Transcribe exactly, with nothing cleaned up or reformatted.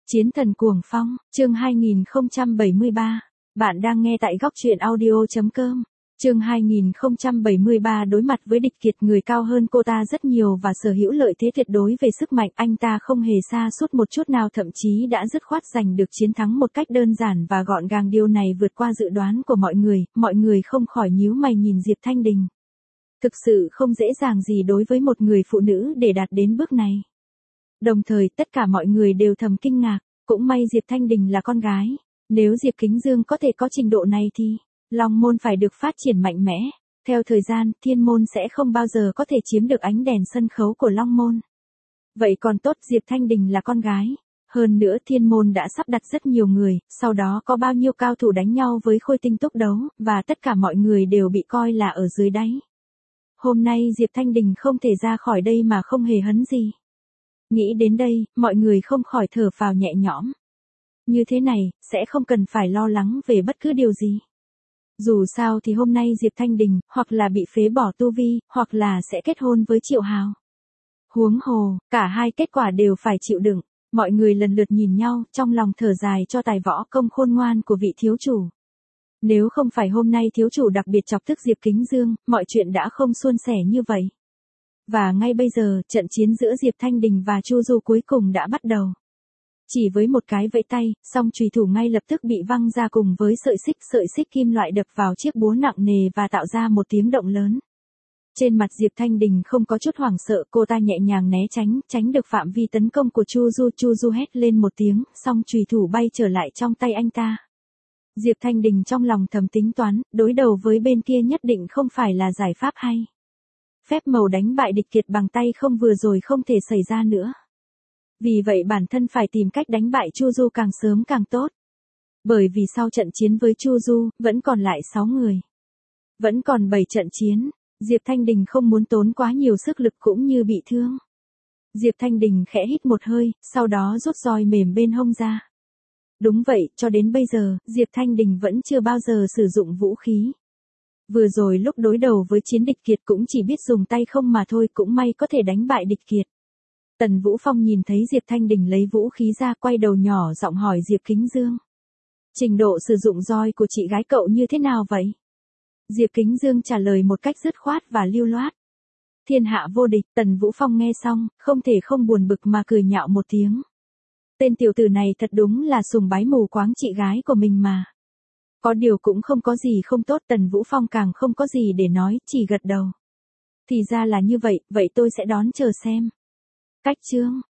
Chiến thần cuồng phong, chương hai nghìn không trăm bảy mươi ba. Bạn đang nghe tại góc truyện audio chấm com. Chương hai nghìn không trăm bảy mươi ba đối mặt với địch kiệt người cao hơn cô ta rất nhiều và sở hữu lợi thế tuyệt đối về sức mạnh, anh ta không hề sa sút một chút nào, thậm chí đã dứt khoát giành được chiến thắng một cách đơn giản và gọn gàng. Điều này vượt qua dự đoán của mọi người, mọi người không khỏi nhíu mày nhìn Diệp Thanh Đình. Thực sự không dễ dàng gì đối với một người phụ nữ để đạt đến bước này. Đồng thời tất cả mọi người đều thầm kinh ngạc, cũng may Diệp Thanh Đình là con gái. Nếu Diệp Kính Dương có thể có trình độ này thì Long Môn phải được phát triển mạnh mẽ. Theo thời gian, Thiên Môn sẽ không bao giờ có thể chiếm được ánh đèn sân khấu của Long Môn. Vậy còn tốt, Diệp Thanh Đình là con gái. Hơn nữa Thiên Môn đã sắp đặt rất nhiều người, sau đó có bao nhiêu cao thủ đánh nhau với Khôi Tinh Túc đấu, và tất cả mọi người đều bị coi là ở dưới đáy. Hôm nay Diệp Thanh Đình không thể ra khỏi đây mà không hề hấn gì. Nghĩ đến đây, mọi người không khỏi thở phào nhẹ nhõm. Như thế này, sẽ không cần phải lo lắng về bất cứ điều gì. Dù sao thì hôm nay Diệp Thanh Đình, hoặc là bị phế bỏ tu vi, hoặc là sẽ kết hôn với Triệu Hào. Huống hồ, cả hai kết quả đều phải chịu đựng. Mọi người lần lượt nhìn nhau, trong lòng thở dài cho tài võ công khôn ngoan của vị thiếu chủ. Nếu không phải hôm nay thiếu chủ đặc biệt chọc tức Diệp Kính Dương, mọi chuyện đã không suôn sẻ như vậy. Và ngay bây giờ, trận chiến giữa Diệp Thanh Đình và Chu Du cuối cùng đã bắt đầu. Chỉ với một cái vẫy tay, song chùy thủ ngay lập tức bị văng ra cùng với sợi xích, sợi xích kim loại đập vào chiếc búa nặng nề và tạo ra một tiếng động lớn. Trên mặt Diệp Thanh Đình không có chút hoảng sợ, cô ta nhẹ nhàng né tránh, tránh được phạm vi tấn công của Chu Du. Chu Du hét lên một tiếng, song chùy thủ bay trở lại trong tay anh ta. Diệp Thanh Đình trong lòng thầm tính toán, đối đầu với bên kia nhất định không phải là giải pháp hay. Phép màu đánh bại địch kiệt bằng tay không vừa rồi không thể xảy ra nữa. Vì vậy bản thân phải tìm cách đánh bại Chu Du càng sớm càng tốt. Bởi vì sau trận chiến với Chu Du, vẫn còn lại sáu người. Vẫn còn bảy trận chiến, Diệp Thanh Đình không muốn tốn quá nhiều sức lực cũng như bị thương. Diệp Thanh Đình khẽ hít một hơi, sau đó rút roi mềm bên hông ra. Đúng vậy, cho đến bây giờ, Diệp Thanh Đình vẫn chưa bao giờ sử dụng vũ khí. Vừa rồi lúc đối đầu với chiến địch kiệt cũng chỉ biết dùng tay không mà thôi, cũng may có thể đánh bại địch kiệt. Tần Vũ Phong nhìn thấy Diệp Thanh Đình lấy vũ khí ra, quay đầu nhỏ giọng hỏi Diệp Kính Dương. Trình độ sử dụng roi của chị gái cậu như thế nào vậy? Diệp Kính Dương trả lời một cách dứt khoát và lưu loát. Thiên hạ vô địch. Tần Vũ Phong nghe xong, không thể không buồn bực mà cười nhạo một tiếng. Tên tiểu tử này thật đúng là sùng bái mù quáng chị gái của mình mà. Có điều cũng không có gì không tốt, Tần Vũ Phong càng không có gì để nói, chỉ gật đầu. Thì ra là như vậy, vậy tôi sẽ đón chờ xem. Cách chương,